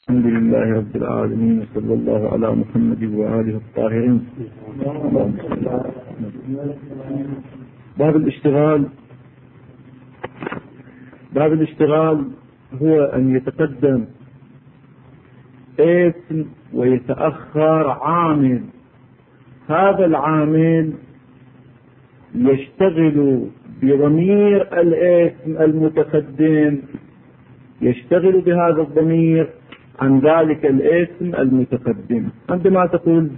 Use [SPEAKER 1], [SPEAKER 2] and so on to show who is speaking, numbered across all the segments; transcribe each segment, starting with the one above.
[SPEAKER 1] الحمد لله رب العالمين، وصلى الله على محمد وآله الطاهرين. باب الاشتغال هو أن يتقدم اسم ويتأخر عامل. هذا العامل يشتغل بضمير الاسم المتقدم، يشتغل بهذا الضمير عن ذلك الاسم المتقدم. عندما تقول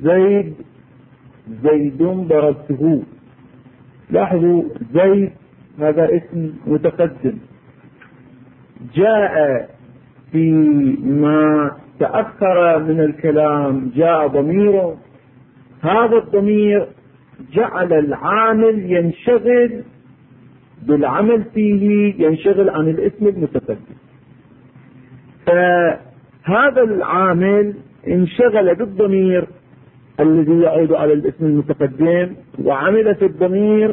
[SPEAKER 1] زيد ضربته، لاحظوا زيد هذا اسم متقدم، جاء فيما تأخر من الكلام جاء ضميره، هذا الضمير جعل العامل ينشغل بالعمل فيه، ينشغل عن الاسم المتقدم. فهذا العامل انشغل بالضمير الذي يعود على الاسم المتقدم وعمل في الضمير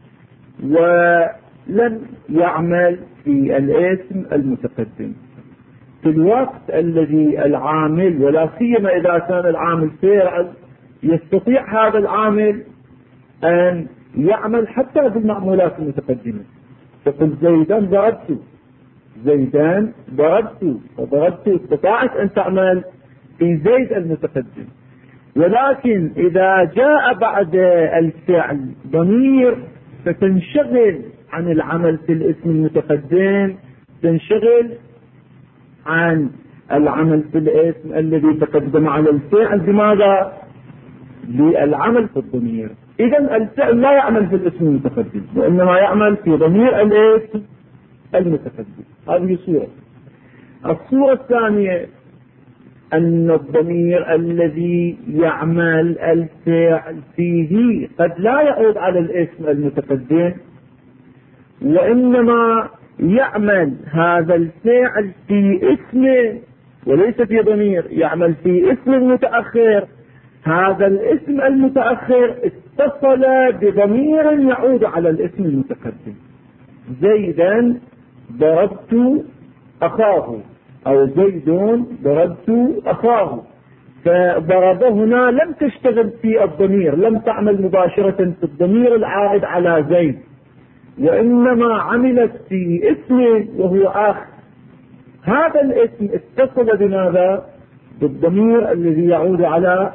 [SPEAKER 1] ولم يعمل في الاسم المتقدم. في الوقت الذي العامل، ولا سيما إذا كان العامل فاعل، يستطيع هذا العامل أن يعمل حتى بالمعمولات المتقدمة. تقول زيدان ضربت استطاعت أن تعمل في زيد المتقدم. ولكن إذا جاء بعد الفعل ضمير فتنشغل عن العمل في الاسم المتقدم، تنشغل عن العمل في الاسم الذي تقدم على الفعل. بماذا؟ بالعمل في الضمير. إذن الفعل لا يعمل في الاسم المتقدم، وإنما يعمل في ضمير الاسم المتقدم. هذه صورة. الصورة الثانية أن الضمير الذي يعمل الفعل فيه قد لا يعود على الاسم المتقدم، وإنما يعمل هذا الفعل في اسمه وليس في ضمير، يعمل في اسم متأخر. هذا الاسم المتأخر اتصل بضمير يعود على الاسم المتقدم. زيدا ضربت أخاه، أو زيد ضربت أخاه. فضربه هنا لم تشتغل في الضمير، لم تعمل مباشرة في الضمير العائد على زيد، وإنما عملت في اسمه وهو أخ. هذا الاسم اتصل بماذا؟ بالضمير الذي يعود على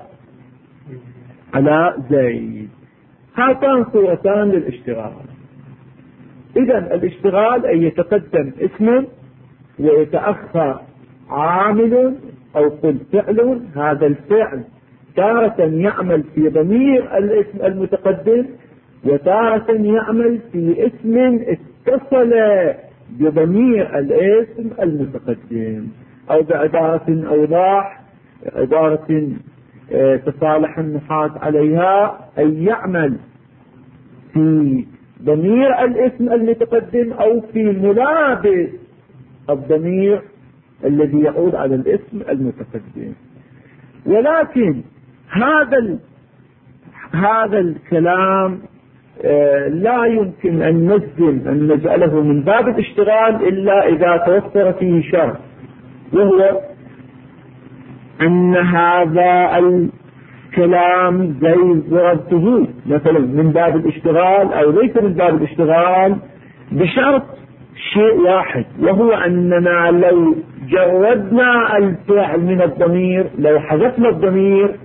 [SPEAKER 1] زيد. هاتان صورتان للاشتغال. إذن الاشتغال أن يتقدم اسم ويتأخر عامل أو قل فعل. هذا الفعل تارة يعمل في ضمير الاسم المتقدم، وتارة يعمل في اسم اتصل بضمير الاسم المتقدم. أو بعبارة أوضح، عبارة تصالح النحاة عليها، أن يعمل في ضمير الاسم المتقدم أو في ملابس الضمير الذي يعود على الاسم المتقدم. ولكن هذا الكلام لا يمكن أن نجعله من باب الاشتغال إلا إذا توفر فيه شرط، وهو أن هذا الكلام زي ضربته مثلا من باب الاشتغال أو ليس من باب الاشتغال، بشرط شيء واحد، وهو أننا لو جردنا الفعل من الضمير، لو حذفنا الضمير،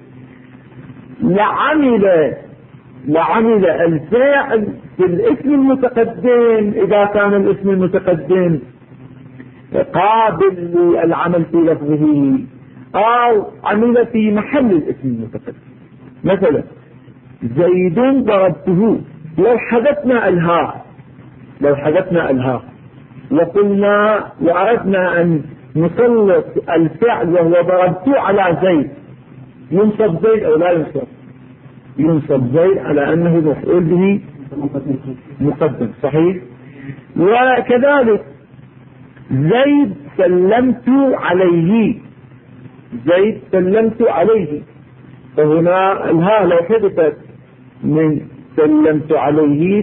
[SPEAKER 1] لعمل الفعل في الاسم المتقدم إذا كان الاسم المتقدم قابل للعمل في لفظه، أو عمل في محل الاسم المتقدم. مثلا زيد ضربته، لو حذفنا الهاء وقلنا وأردنا أن نسلط الفعل وهو ضربته على زيد، ينصب زيد أو لا ينصب؟ ينصب زيد على أنه مفعول به مقدم، صحيح. وكذلك زيد سلمت عليه، فهنا الهاء لو حذفت من سلمت عليه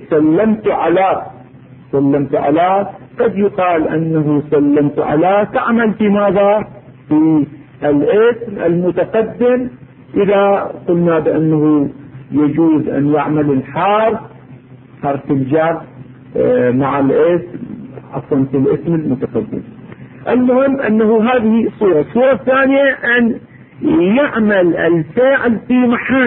[SPEAKER 1] سلمت على، قد يقال أنه سلمت على تعمل في ماذا؟ في الاسم المتقدم إذا قلنا بأنه يجوز أن يعمل الحرف حرف الجر مع الاسم أصلا في الاسم المتقدم. المهم أنه هذه صورة. الصورة الثانية أن يعمل الفاعل في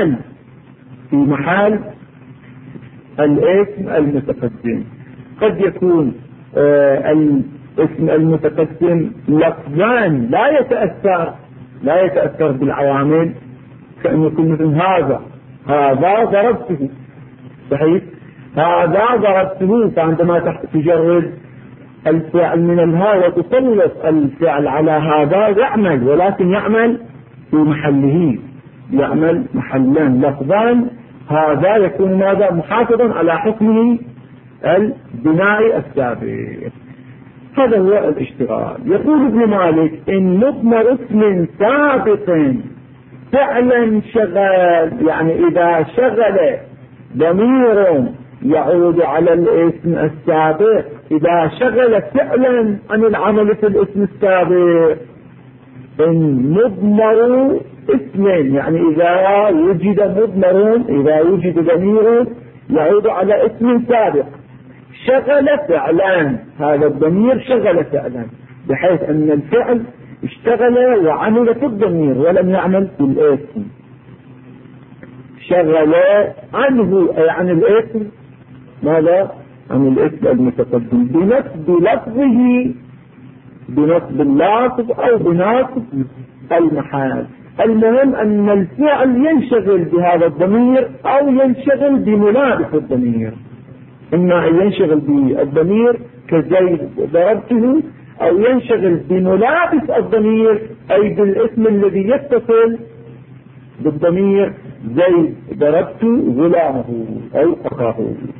[SPEAKER 1] محل الاسم المتقدم. قد يكون الاسم المتقدم لفظان لا يتأثر بالعوامل، كأن يكون مثل هذا ضربته، صحيح، هذا ضربته، فعندما تجرد الفعل من الها وتسلط الفعل على هذا يعمل، ولكن يعمل في محله، يعمل محلان لفظان، هذا يكون ماذا؟ محافظا على حكمه البناء السابق. هذا هو الاشتغال. يقول ابن مالك إن مضمر اسم سابق فعلا شغل، يعني إذا شغل ضمير يعود على الاسم السابق، إذا شغل فعلا عن العمل في الاسم السابق، إن مضمر اسم، يعني إذا وجد ضمير يعود على اسم سابق شغل فعلا، هذا الضمير شغل فعلا بحيث أن الفعل اشتغل وعمل في الضمير ولم يعمل في الاسم. شغل عنه أي عن الاسم، ماذا؟ عن الاسم المتقدم بنصب اللفظ أو بنصب المحال. المهم أن الفعل ينشغل بهذا الضمير أو ينشغل بملابس الضمير، إما أن ينشغل بالضمير كزيد ضربته، أو ينشغل بملابس الضمير أي بالاسم الذي يتصل بالضمير زيد ضربته غلامه أو أخاه.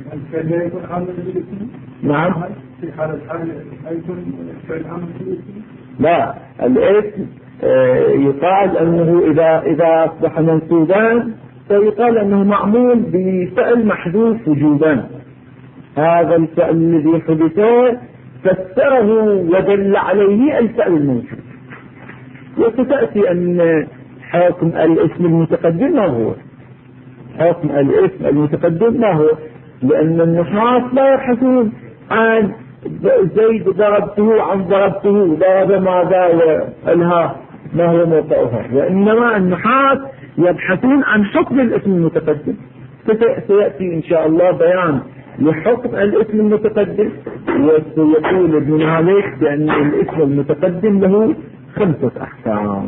[SPEAKER 1] نعم.
[SPEAKER 2] في حالة أيضا فعل عمل في الاسم؟
[SPEAKER 1] لا، الاسم يقال أنه إذا أصبح منصوبا فيقال أنه معمول بفعل محذوف وجوبا. هذا الفعل الذي حدثه فسره ودل عليه الفعل الموجود. وستأتي أن حكم الاسم المتقدم ما هو؟ حكم الاسم المتقدم ما هو؟ لأن النحاة لا يبحثون عن زيد ضربته عن ضربته ضرب ماذا والها ما هو موقعها، وإنما النحاة يبحثون عن حكم الاسم المتقدم. سيأتي إن شاء الله بيان لحكم الاسم المتقدم، وسيقول ابن مالك بأن الاسم المتقدم له 5 أحكام.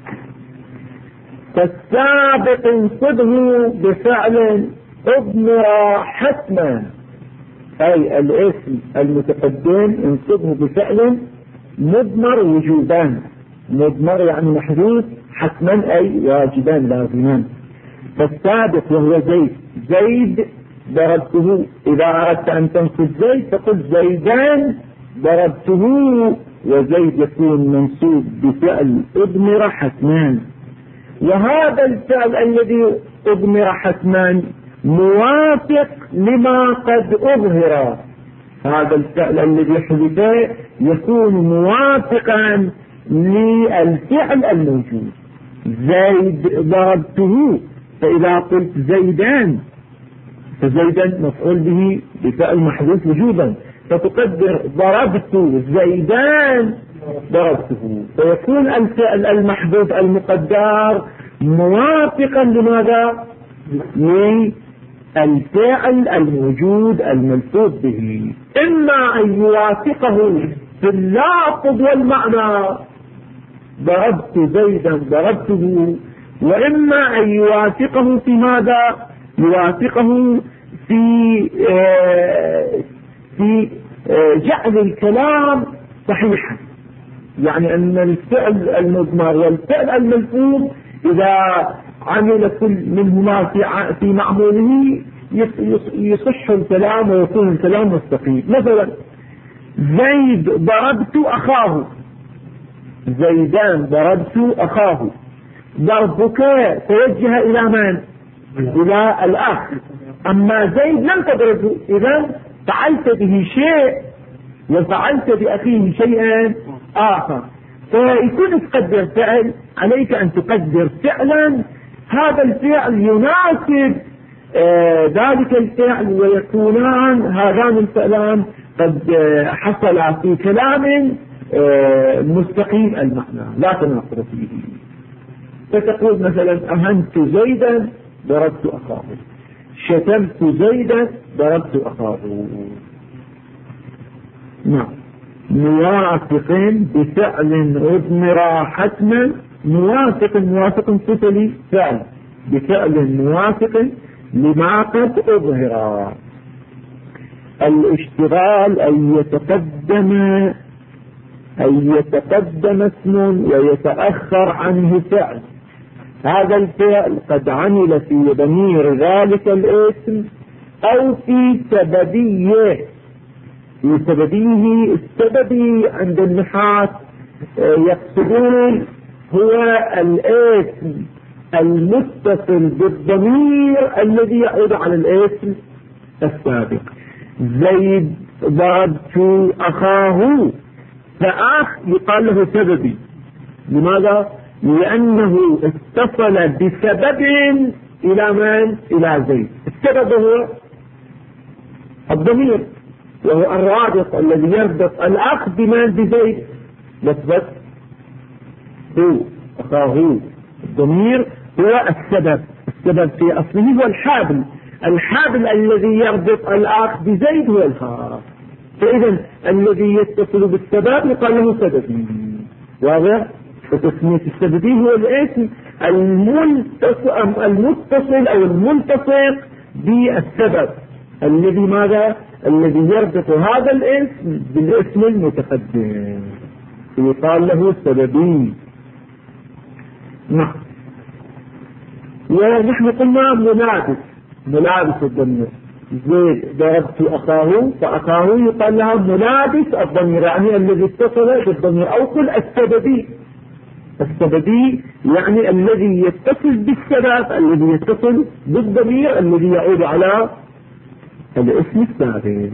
[SPEAKER 1] فالسابق انصبه بفعل اضمر حتما، أي الاسم المتقدم انصبه بفعل مضمر وجوبان، مضمر يعني محذوف، حتما أي واجبان لازمان. فالسابق وهو زيد ضربته، إذا أردت أن تنصب زيد فقل زيدان ضربته، وزيد يكون منصوب بفعل اضمر حتمان. وهذا الفعل الذي اضمر حتمان موافق لما قد أظهر، هذا الفعل الذي حدث يكون موافقا للفعل الموجود. زيد ضربته، فإذا قلت زيدان فزيدا مفعول به بفعل محذوف وجوبا، فتقدر ضربت زيدان ضربته، فيكون الفعل المحذوف المقدر موافقا لماذا؟ للفعل الموجود الملفوظ به، إما أن يوافقه في اللفظ والمعنى ضربت زيدا ضربته، وإما أن يوافقه في ماذا؟ يوافقه في جعل الكلام صحيحا، يعني أن الفعل المضمر والفعل الملفوظ إذا عمل كل منهما في معموله يصح الكلام ويكون الكلام مستقيم. مثلا زيد ضربت أخاه، زيدان ضربت أخاه، ضربك توجه إلى من؟ إلى الأخ، أما زيد لم تضربه، إذا فعلت به شيء وفعلت بأخيه شيئا آخر. فيكون تقدر فعل، عليك أن تقدر فعلا هذا الفعل يناسب ذلك الفعل، ويكونان هذان الفعلان قد حصل في كلام مستقيم المعنى لا تناقض فيه. فتقول مثلا أهنت زيدا ضربت أخاه، شتمت زيدا ضربت أخاه. نعم. موافق بفعل أضمر حتما، موافق فتلي فعل بفعل موافق لما قد أظهر. الاشتغال أن يتقدم اسم ويتأخر عنه فعل. هذا الفعل قد عمل في ضمير ذلك الاسم أو في سببيه. السببي عند النحاة يقصدون هو الاسم المتصل بالضمير الذي يعود على الاسم السابق. زيد ضربت أخاه، فأخ يقال له سببي. لماذا؟ لأنه اتصل بسبب إلى من؟ إلى زيد. السبب هو الضمير، وهو الرابط الذي يربط الأخ بمن؟ بزيد. لفظة هو أخاه، الضمير هو السبب في أصله هو الحابل الذي يربط الأخ بزيد هو الخاص. فإذا الذي يتصل بالسبب يقال له سببي. واضح؟ وتسمية السببي هو الاسم المتصل أو الملتصق بالسبب الذي ماذا؟ الذي يربط هذا الاسم بالاسم المتقدم، يقال له سببي. نعم. ونحن قلنا ملابس الضمير. زيد ضربت أخاه، فأخاه يقال لها ملابس الضمير، يعني الذي اتصل بالضمير. أو قل السببي يعني الذي يتصل بالسبب، الذي يتصل بالضمير الذي يعود على الاسم السابق.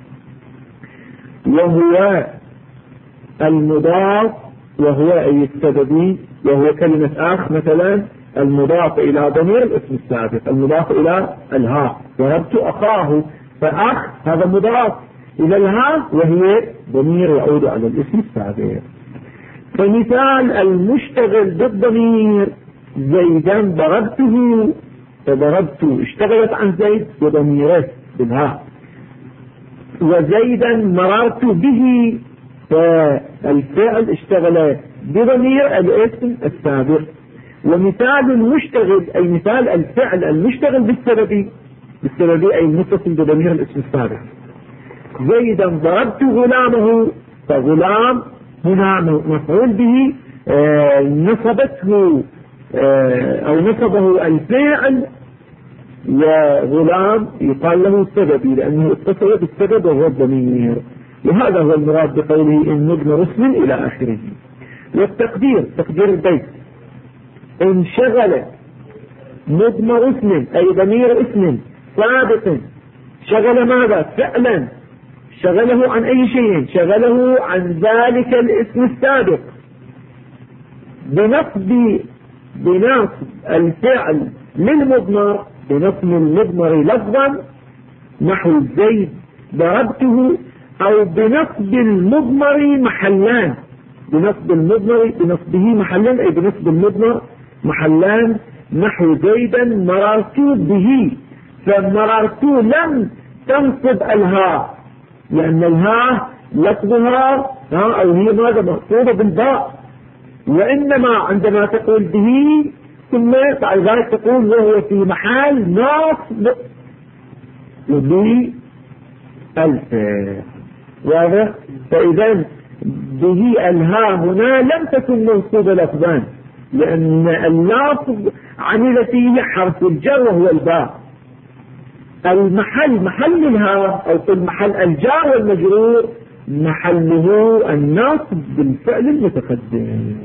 [SPEAKER 1] وهو المضاف، وهو أي السببي، وهو كلمة أخ مثلا المضاف إلى ضمير الاسم السابق، المضاف إلى الها. ضربت أخاه، فأخ هذا مضاف إلى الها وهي ضمير يعود على الاسم السابق. فمثال المشتغل بالضمير زيدا ضربته، فضربت اشتغلت عن زيد وضميره بالها. وزيدا مررت به، فالفعل اشتغل بضمير الاسم السابق. ومثال المشتغل أي مثال الفعل المشتغل بالسببي أي المتصل بضمير الاسم السابق. زيدا ضربت غلامه، فغلام هنا مفعول به نصبته أو نصبه الفعل، وغلام يقال له سببي لأنه اتصل بالسبب وهو الضمير. وهذا هو المراد بقوله إن مضمر اسم إلى آخره. والتقدير تقدير البيت انشغل مضمر اسم أي ضمير اسم سابق، شغل ماذا؟ فعلا. شغله عن أي شيء؟ شغله عن ذلك الاسم السابق بنصب الفعل للمضمر، بنصب المضمر لفظا نحو زيد ضربته، أو بنصب المضمر محلان. بنصبه محلان أي بنصب المضمر محلان نحو زيدا مررت به. فمررت لم تنصب الهاء، لأن الهاء لفظها أو هي ماذا مقصودة بالباء، وإنما عندما تقول به ثم بعد ذلك تقول وهو في محل نصب به الفعل. واضح؟ فإذا به الهاء هنا لم تكن منصوبة لفظا، لأن اللفظ عمل فيه حرف الجر وهو الباء. المحل محل الهاء أو في المحل الجار والمجرور محله النصب بالفعل المتقدم.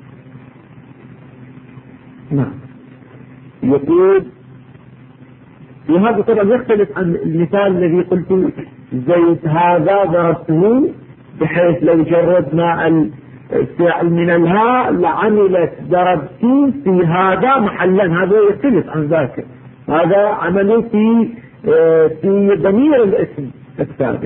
[SPEAKER 1] نعم. يقول وهذا طبعا يختلف عن المثال الذي قلت زيد هذا ضربته، بحيث لو جردنا فعل من الهاء لعملت ضربت في هذا محلا، هذا يختلف عن ذاك، هذا عمله في ضمير الاسم السابق.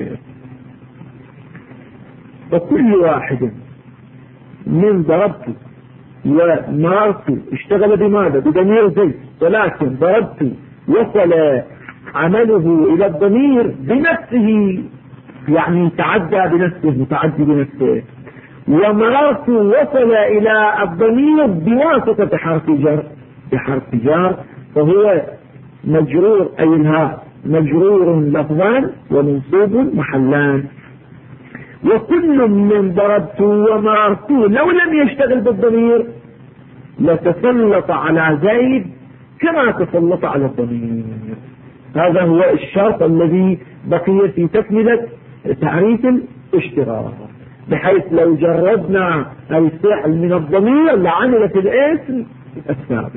[SPEAKER 1] وكل واحد من ضربت ومارت اشتغل بماذا؟ بضمير زيد، ولكن ضربت وصل عمله الى الضمير بنفسه، يعني تعدى بنفسه، متعدي بنفسه. ومررت وصل الى الضمير بواسطة حرف جر، بحرف جر، فهو مجرور، اي الهاء مجرور لفظان ومنصوب محلان. وكل من ضربت ومررت لو لم يشتغل بالضمير لتسلط على زيد كما تسلط على الضمير. هذا هو الشرط الذي بقي في تكملة تعريف الاشتراك، بحيث لو جردنا الفعل من الضمير لعملت الاسم السابق.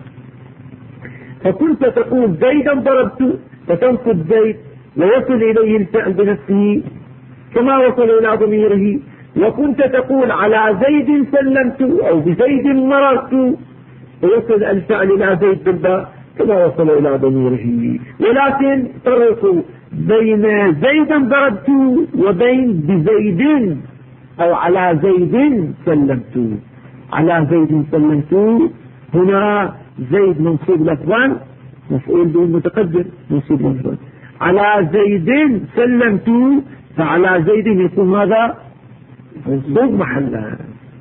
[SPEAKER 1] فكنت تقول زيدا ضربت، فتنصب زيد ويصل اليه الفعل بنفسه كما وصل الى ضميره. وكنت تقول على زيد سلمت او بزيد مررت، ويصل الفعل الى زيد بالباء كما وصل الى ضميره. ولكن فرقوا بين زيدا ضربت وبين بزيد او على زيد سلمت. على زيد سلمت هنا زيد منصوب لفظا مفعول به متقدم منصوب لفظا. على زيد سلمت فعلى زيد يكون ماذا؟ منصوب محلا.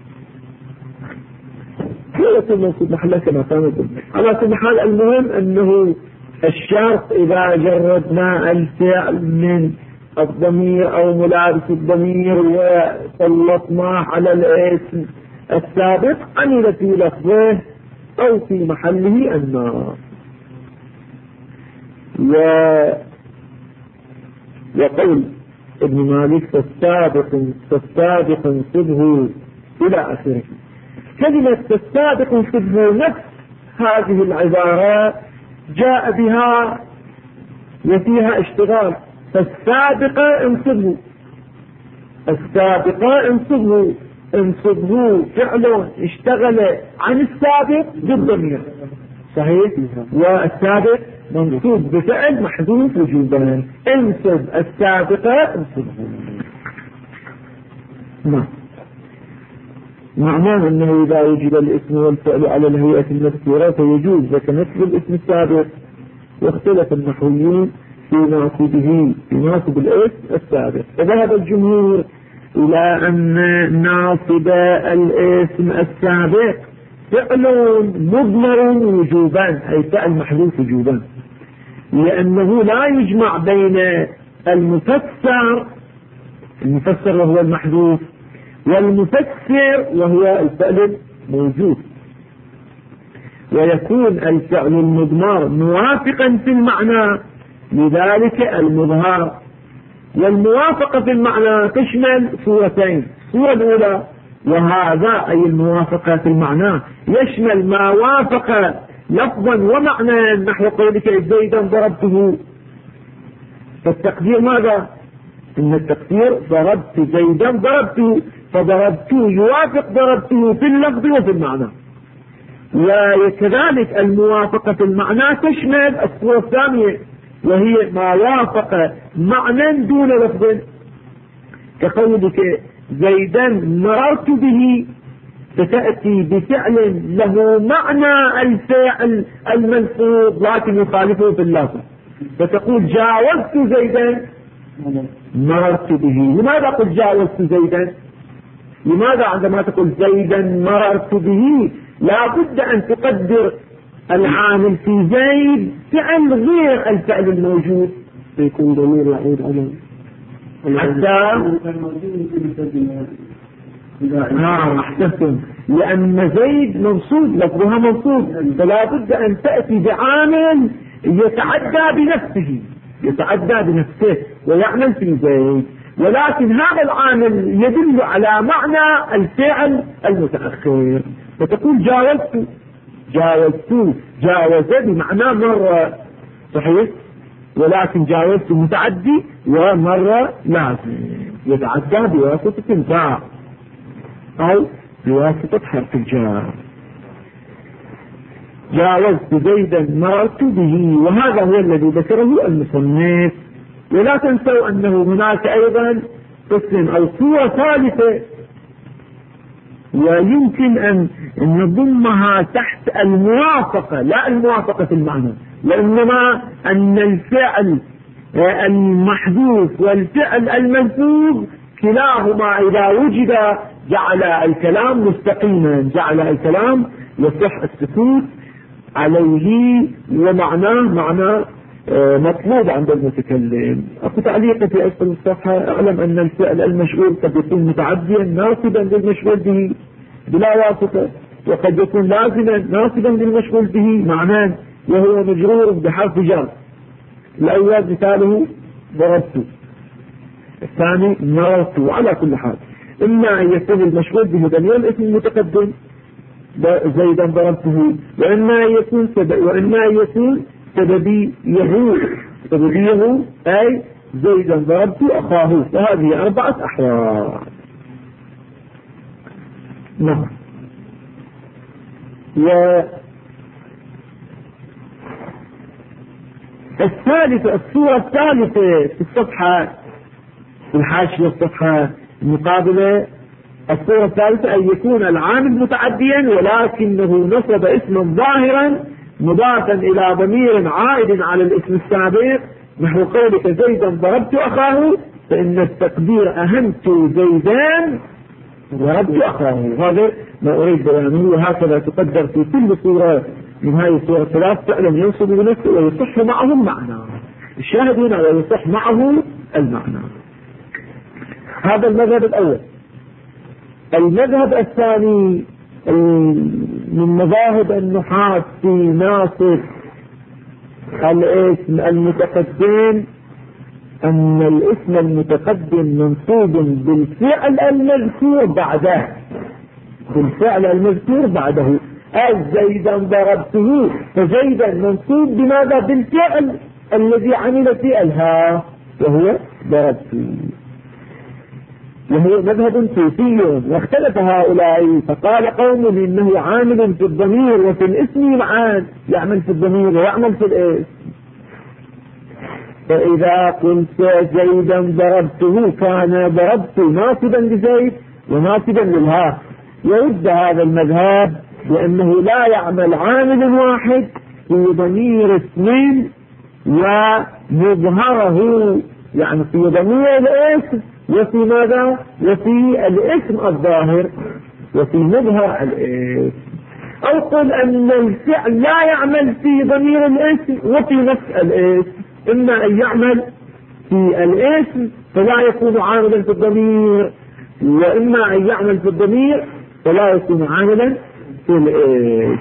[SPEAKER 1] لا يكون منصوب محلا كما كان. على كل حال المهم انه الشرط اذا جردنا الفعل من الضمير او ملابس الضمير وسلطناه على الاسم السابق عمل في لفظه او في محله النار. وقول ابن مالك فالسابق انصبه الى اخره. كلمة فالسابق انصبه نفس هذه العبارات جاء بها وفيها اشتغال. فالسابق انصبه، السابق انصبه فعل اشتغل عن السابق بالضمير صحيح، والسابق منصوب بفعل محذوف وجوبا. انصب السابق انصبه. معناه انه اذا وجد الاسم والفعل على الهيئة المذكورة فيجوز لك نسب الاسم السابق. واختلف النحويون في ناصبه، في ناصب الاسم السابق. فذهب الجمهور الى ان ناصب الاسم السابق فعل مضمر وجوبا، اي فعل محذوف وجوبا، لانه لا يجمع بين المفسر وهو المحذوف والمفسر وهو الفعل الموجود. ويكون الفعل المضمر موافقا في المعنى، لذلك المظهر. والموافقة في المعنى تشمل صورتين. الصورة الأولى وهذا أي الموافقة في المعنى يشمل ما وافق لفظا ومعنى، نحو قولك زيدا ضربته. فالتقدير ماذا؟ إن التقدير ضربت زيدا ضربته، فضربته يوافق ضربته في اللفظ وفي المعنى. وكذلك الموافقة في المعنى تشمل الصورة الثانية وهي ما وافق معنى دون لفظ، كقولك زيدا مررت به، فتأتي بفعل له معنى الفعل الملفوظ لكن يخالفه في اللفظ، فتقول جاوزت زيدا مررت به. لماذا قلت جاوزت زيدا؟ لماذا عندما تقول زيدا مررت به لا بد أن تقدر العامل في زيد فعل غير الفعل الموجود،
[SPEAKER 2] فيكون ضمير يعود على
[SPEAKER 1] حتى احسنتم، لأن زيد منصوب لفظها منصوب، فلا بد أن تأتي بعامل يتعدى بنفسه ويعمل في زيد، ولكن هذا العامل يدل على معنى الفعل المتأخر، فتقول جاوز بمعنى مرة صحيح، ولكن جاوزت متعدي ومرة لازم يتعدى بواسطة الفاء. أو بواسطة حرف الجر. جاوزت زيدا مررت به، وهذا هو الذي ذكره المصنف. ولا تنسوا أنه هناك أيضا قسم أو صورة ثالثة ويمكن أن نضمها تحت الموافقة، لا الموافقة في المعنى، وإنما أن الفعل المحذوف والفعل المنسوب كلاهما إذا وجد جعل الكلام مستقيما، جعل الكلام يصح السكوت عليه، ومعناه معنى مطلوب عند المتكلم. أكو تعليق في أسفل الصفحة: اعلم أن الفعل المشغول قد يكون متعديا ناصبا للمشغول به بلا واسطة، وقد يكون لازما ناصبا للمشغول به معناه وهو مجرور بحرف جر. الأول مثاله ضربت، الثاني مررت. وعلى كل حال إما أن يكون المشغول به ضمير الاسم المتقدم زيدا ضربته، وإما أن يكون سببيه أي زيدا ضربت أخاه. فهذه 4 أحوال. نعم. الصورة الثالثة في الصفحة، في الحاشية الصفحة المقابلة، الصورة الثالثة أن يكون العامل متعديا ولكنه نصب اسما ظاهرا مضافا إلى ضمير عائد على الاسم السابق، نحو قولك زيدا ضربت أخاه، فإن التقدير أهمت زيدا ضربت أخاه. هذا ما أريد بيانه، وهكذا تقدر في كل صورة من هذه الصور الثلاث فعلا ينصب بنفسه ويصح معه المعنى. الشاهد هنا ويصح معه المعنى. هذا المذهب الأول. المذهب الثاني من مذاهب النحاة في ناصب الاسم المتقدم أن الاسم المتقدم منصوب بالفعل المذكور بعده، بالفعل المذكور بعده. زيدا ضربته، فزيدا منصوب بماذا؟ بالفعل الذي عمل فعلها وهو ضربته. وهو مذهب صوفي، واختلف هؤلاء فقال قوم إنه عامل في الضمير وفي الاسم معان، يعمل في الضمير ويعمل في الاسم. فإذا قلت زيدا ضربته كان ضربت ناصبا لزيد وناصبا للها. يرد هذا المذهب بأنه لا يعمل عامل واحد في ضمير اثنين ويظهره، يعني في ضمير الاسم وفي ماذا؟ وفي الاسم الظاهر وفي مظهر الاسم. أو قل أن الفعل لا يعمل في ضمير الاسم وفي نفس الاسم، إما أن يعمل في الاسم فلا يكون عاملا في الضمير، وإما أن يعمل في الضمير فلا يكون عاملا في الاسم.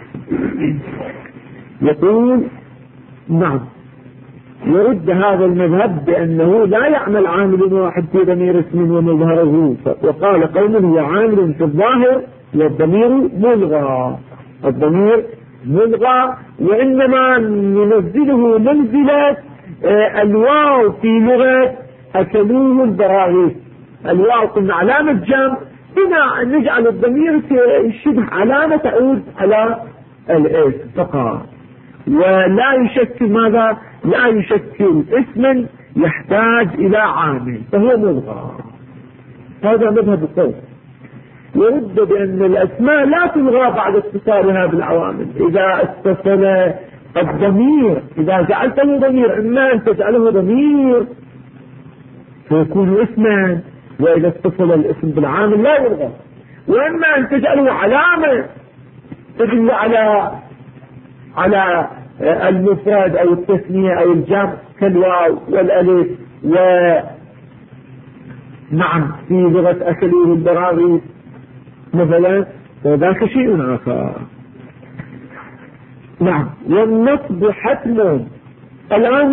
[SPEAKER 1] يقول نعم. يرد هذا المذهب بأنه لا يعمل عامل واحد في ضمير اسم ومظهره، وقال قوم هو عامل في الظاهر والضمير ملغى. الضمير ملغى، وإنما ننزله منزلة الواو في لغة أكلوه البراغيث. الواو قلنا علامة جمع، هنا نجعل الضمير شبه علامة تعود على الاسم فقط، ولا يشكل ماذا؟ لا يشكل اسما يحتاج إلى عامل، فهو ملغى. هذا مذهب القوم. يرد بأن الأسماء لا تلغى بعد اتصالها بالعوامل. إذا اتصل الضمير، إذا جعلته ضمير، إما أن تجعله ضمير فيكون اسما، وإذا اتصل الاسم بالعامل لا يلغى، وإما أن تجعله علامة تدل على المفرد أو التثنية أو الجمع كالواو والألف. ونعم في لغة أكلوه البراغيث مثلا، وذاك شيء آخر. نعم. والنصب حتم. الآن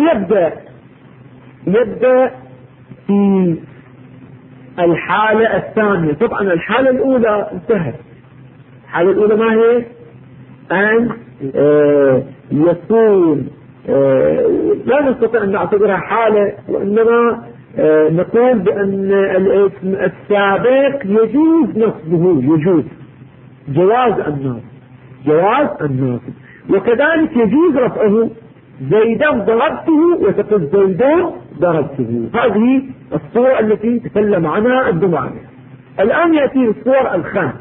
[SPEAKER 1] يبدأ في الحالة الثانية. طبعا الحالة الأولى انتهت. الحالة الأولى ما هي؟ أن يكون لا نستطيع أن نعتبرها حالة، وإنما نقول بأن الاسم السابق يجوز نصبه، يجوز جواز النصب، وكذلك يجوز رفعه. زيدا ضربته وتقول زيدان ضربته. هذه الصورة التي تكلم عنها الدمعاني. الآن يأتي الصور الخمس.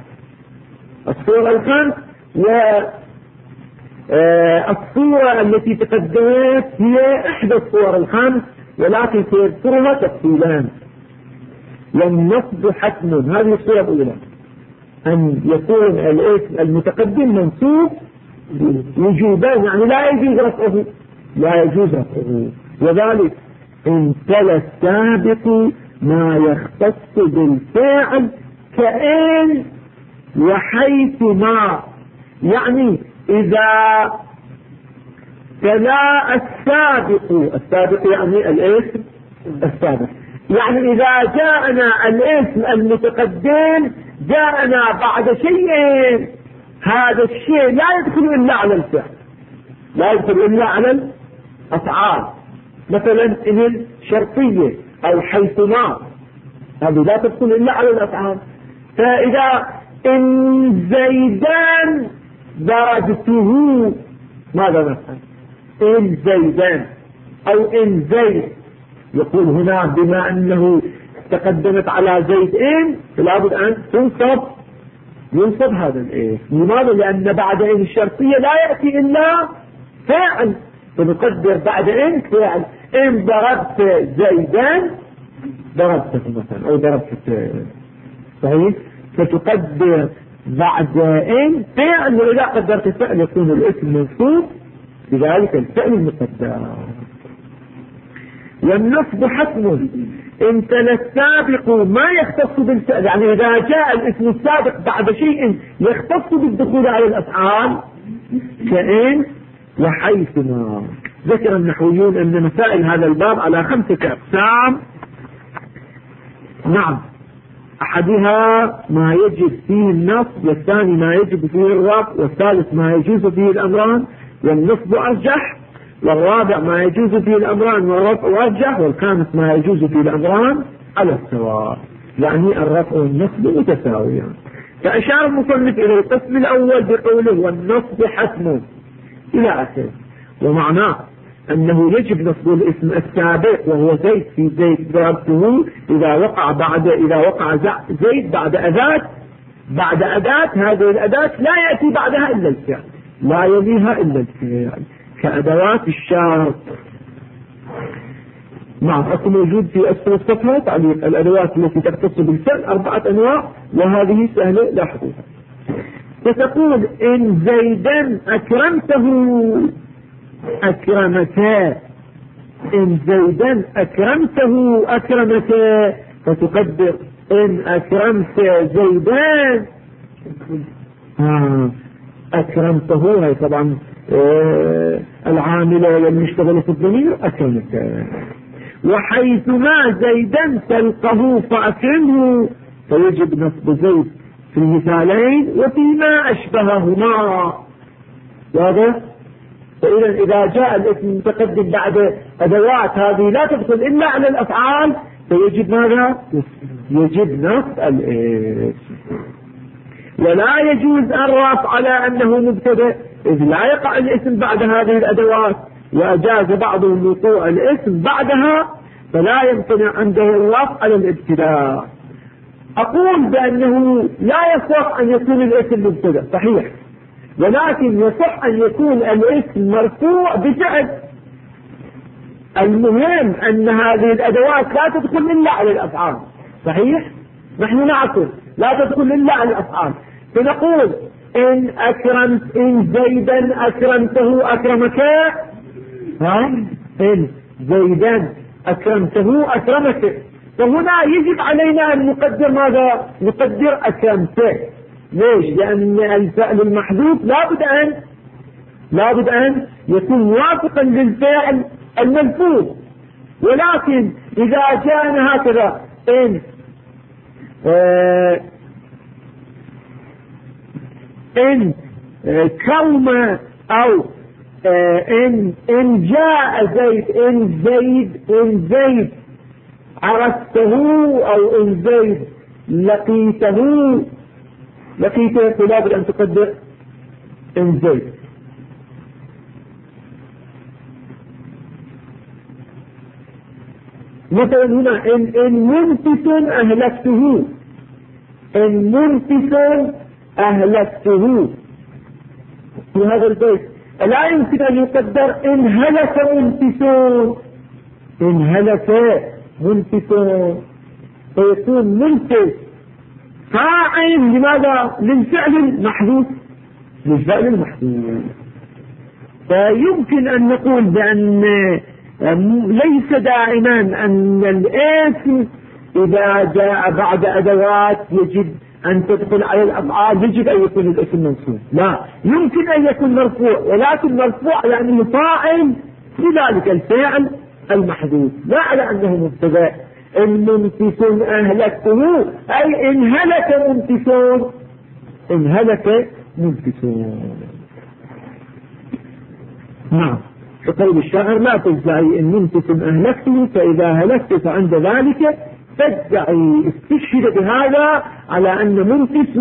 [SPEAKER 1] والصورة التي تقدمت هي إحدى الصور الخمس، ولكن سيذكرها تفصيلان. والنصب حتم، هذه الصورة الأولى، أن يكون الاسم المتقدم منصوب وجوبان، يعني لا يجوز رفعه، وذلك إن تلا السابق ما يختص بالفعل كأن وحيث ما. يعني إذا تلا السابق يعني الاسم السابق، يعني إذا جاءنا الاسم المتقدم جاءنا بعد شيء، هذا الشيء لا يدخل إلا على الفعل، لا يدخل إلا على الأفعال. مثلا إن الشرطية أو حيثما، هذه لا تدخل إلا على الأفعال. فإذا إن زيدان ضربته، ماذا نفعل؟ إن زيدان أو إن زيد، يقول هنا بما أنه تقدمت على زيد إن، فلا بد أن ينصب هذا الإيه. لماذا؟ لأن بعد إن الشرطية لا يأتي إلا فعل، فنقدر بعد إن فعل. إن ضربت زيدان ضربته مثلا، أو ضربت، صحيح؟ فتقدر بعد إن فعل، وإذا قدرت فعل يكون الاسم منصوب بذلك الفعل المقدر. والنصب حتم إن تلا السابق ما يختص بالفعل، يعني إذا جاء الاسم السابق بعد شيء يختص بالدخول على الأفعال كإن وحيثما. ذكر النحويون أن مسائل هذا الباب على 5 أقسام. نعم، أحدها ما يجب فيه النصب، والثاني ما يجب فيه الرفع، والثالث ما يجوز فيه الأمران والنصب أرجح، والرابع ما يجوز فيه الأمران والرفع أرجح، والخامس ما يجوز فيه الأمران على السواء، يعني الرفع والنصب متساويان. فأشار المصنف إلى القسم الأول بقوله والنصب حتم إلى آخره، ومعناه أنه يجب نصب الاسم السابق وهو زيد في زيد ضربته إذا وقع زيد بعد أداة، هذه الأداة لا يأتي بعدها إلا الفعل، لا يليها إلا الفعل، كأدوات الشرط. نعم، أصل موجود في أسفل الصفحة تعليق الأدوات التي تختص بالفعل 4 أنواع، وهذه سهلة لاحظوها. فتقول إن زيدا أكرمته أكرمك، إن زيدا أكرمته أكرمك، فتقدر إن أكرمت زيدان أكرمته، هي طبعا العاملة والمشتغل في الضمير أكرمك. وحيثما زيدا تلقه فأكرمه، فيجب نصب زيد في المثالين وفيما أشبههما. واضح؟ فإذا جاء الاسم المتقدم بعد أدوات هذه لا تدخل إلا على الأفعال، فيجب ماذا؟ يجب نصب الاسم. ولا يجوز الرفع على أنه مبتدأ، إذ لا يقع الاسم بعد هذه الأدوات، وأجاز بعضهم وقوع الاسم بعدها، فلا يمتنع عنده الرفع على الابتداء. أقول بأنه لا يصح أن يكون الاسم مبتدأ، صحيح، ولكن يصح أن يكون الاسم مرفوع بفعل. المهم أن هذه الأدوات لا تدخل إلا على الأفعال، صحيح؟ نحن نعقل لا تدخل إلا على الأفعال، فنقول إن زيدا أكرمته أكرمك، إن زيدا أكرمته أكرمك، فهنا يجب علينا أن نقدر ماذا؟ نقدر أكرمته. ليش؟ لأن الفعل المحذوف لا بد أن يكون موافقا للفعل الملفوظ. ولكن إذا جاءنا هكذا إن كوم أو إن جاء زيد، إن زيد عرفته أو إن زيد لقيته فلا بد أن تقدر إن زيد. مثلا هنا إن منفس أهلكته، إن منفس أهلكته في هذا البيت لا يمكن أن يقدر إن هلك منفسون، إن هلك منفسون فيكون منفس فاعل لماذا؟ للفعل المحذوف، للفعل المحذوف. فيمكن أن نقول بأن ليس دائما أن الاسم إذا جاء بعد أدوات يجب أن تدخل على الأفعال يجب أن يكون الاسم منصوب، لا، يمكن أن يكون مرفوع، ولكن مرفوع لأنه فاعل لذلك الفعل المحذوف، لا على أنه مبتدأ. إن منفسون أهلكته أي إن هلك منفسون، إن هلك منفسون. نعم، كقول الشاعر لا تدعي إن منفس أهلكته فإذا هلكت فعند ذلك تدعي. استشهد بهذا على أن منفس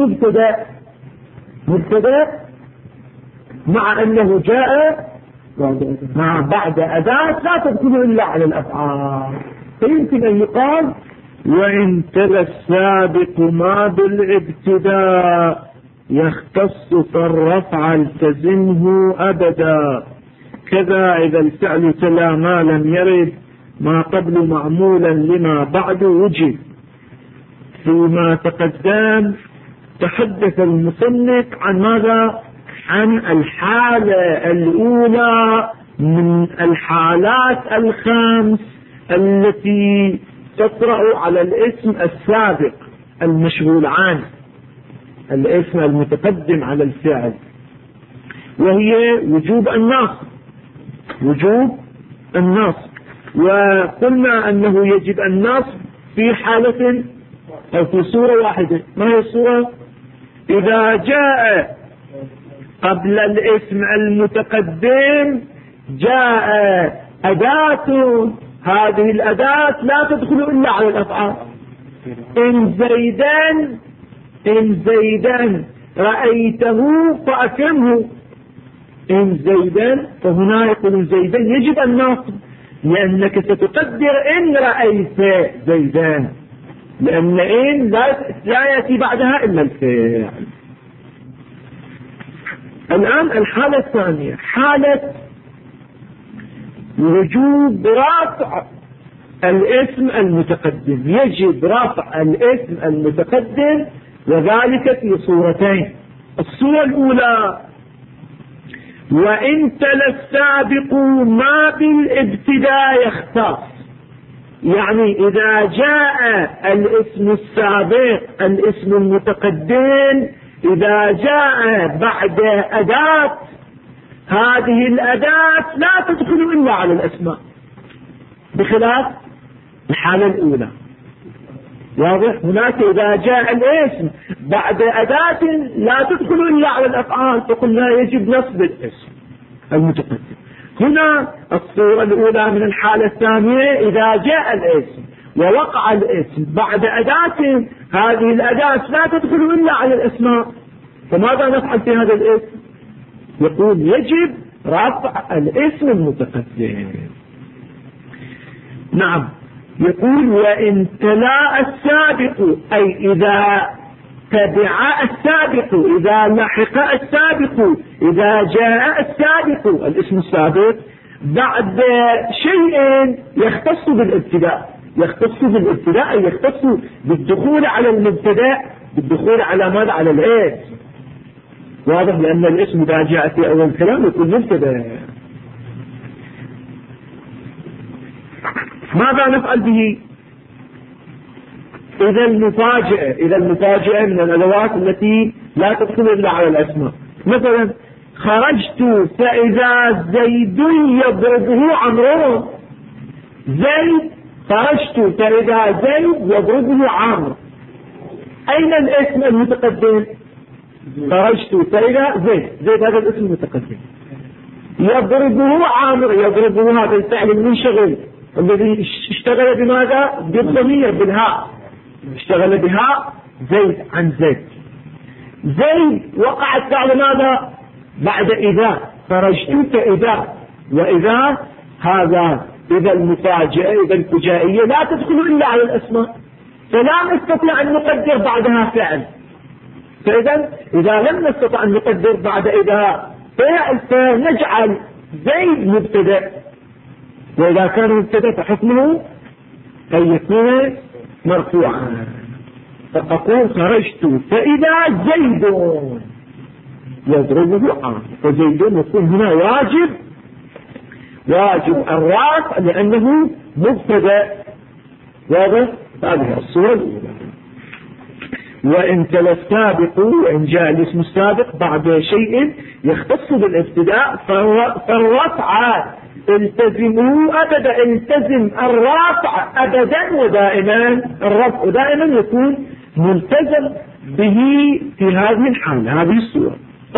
[SPEAKER 1] مبتدأ مع أنه جاء مع بعد أداة لا تدخل إلا على الأفعال. فيمكن أن يقال وإن تلا السابق ما بالابتداء يختص فالرفع التزمه أبدا، كذا إذا الفعل تلا ما لم يرد ما قبل معمولا لما بعد وجد. فيما تقدم تحدث المصنف عن ماذا؟ عن الحالة الأولى من الحالات الخمس التي تطرأ على الاسم السابق المشغول عنه، الاسم المتقدم على الفعل، وهي وجوب النصب، وجوب النصب. وقلنا أنه يجب النصب في حالة أو في صورة واحدة. ما هي الصورة؟ إذا جاء قبل الاسم المتقدم جاء أداة، هذه الأداة لا تدخل إلا على الأفعال. إن زيدا رأيته فأكرمه، إن زيدا، فهنا يقول زيدا يجب النصب لأنك ستقدر إن رأيت زيدا، لأن إن لا يأتي بعدها إلا الفعل. الآن الحالة الثانية حالة وجوب رفع الاسم المتقدم. يجب رفع الاسم المتقدم وذلك في صورتين. الصورة الأولى وإن تلا السابق ما بالابتداء يختص، يعني إذا جاء الاسم السابق الاسم المتقدم إذا جاء بعد أداة، هذه الأداة لا تدخل إلا على الأسماء بخلاف الحالة الأولى. واضح؟ هناك إذا جاء الاسم بعد أداة لا تدخل إلا على الأفعال، فقلنا يجب نصب الاسم المتقدم. هنا الصورة الأولى من الحالة الثانية إذا جاء الاسم ووقع الاسم بعد أداة، هذه الأداة لا تدخل إلا على الأسماء، فماذا نفعل في هذا الاسم؟ يقول يجب رفع الاسم المتقدم. نعم، يقول وإن تلا السابق أي إذا تبع السابق، إذا لحق السابق، إذا جاء السابق الاسم السابق بعد شيء يختص بالابتداء، يختص بالابتداء يختص بالدخول على المبتدأ، بالدخول على ماذا؟ على الاسم. واضح؟ لأن الاسم إذا جاء في أول الكلام يكون مبتدأ. ماذا نفعل به؟ إذا المفاجئة من الأدوات التي لا تدخل إلا على الأسماء. مثلا خرجت فإذا زيد يضربه عمرو، زيد خرجت فإذا زيد يضربه عمرو، أين الاسم المتقدم؟ خرجت فإذا زيد هذا الاسم المتقدم، يضربه عمرو، يضربه هذا الفعل المنشغل، الذي اشتغل بماذا؟ بالضمير، بالهاء، اشتغل بها زيد عن زيد. زيد وقع الفعل ماذا؟ بعد إذا، خرجت إذا، وإذا هذا إذا المفاجئة، إذا الفجائية لا تدخل إلا على الأسماء، فلا نستطيع أن نقدر بعدها فعل. فإذا إذا لم نستطع أن نقدر بعد إذا فعل فنجعل زيد مبتدأ، وإذا كان مبتدأ فحكمه أن يكون مرفوعا، فأقول خرجت فإذا زيد يضربه عام، فزيد يكون هنا واجب الرفع لأنه مبتدأ. واضح؟ هذه الصورة الأولى. وإن تلا السابق، وإن جاء الاسم السابق بعد شيء يختص بالابتداء فالرفع التزموا أبدا، التزم الرفع أبدا ودائما، الرفع دائما يكون ملتزم به في هذه الحالة. هذه الصورة.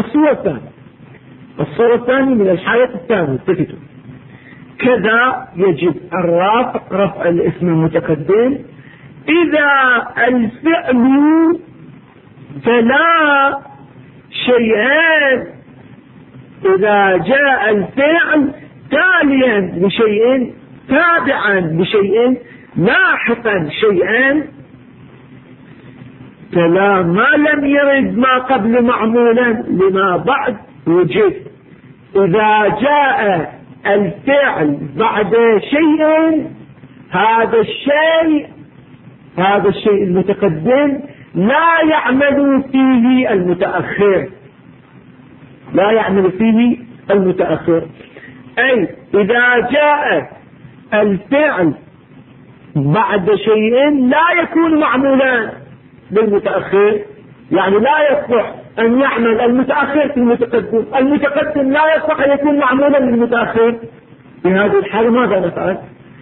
[SPEAKER 1] الصورة الثانية من الحالة الثانية، التفتوا كذا يجب رفع الاسم المتقدم إذا الفعل تلا شيئان، إذا جاء الفعل تاليا لشيء، تابعا لشيء، لاحقا شيئا، تلا ما لم يرد ما قبل معمولا لما بعد وجد. إذا جاء الفعل بعد شيء، هذا الشيء المتقدم لا يعمل فيه المتأخر، لا يعمل فيه المتأخر. أي إذا جاء الفعل بعد شيء لا يكون معمولا للمتأخر، يعني لا يصلح أن يعمل المتأخر في المتقدم، المتقدم لا يصلح أن يكون معمولا للمتأخر. في هذه الحالة ماذا نفعل؟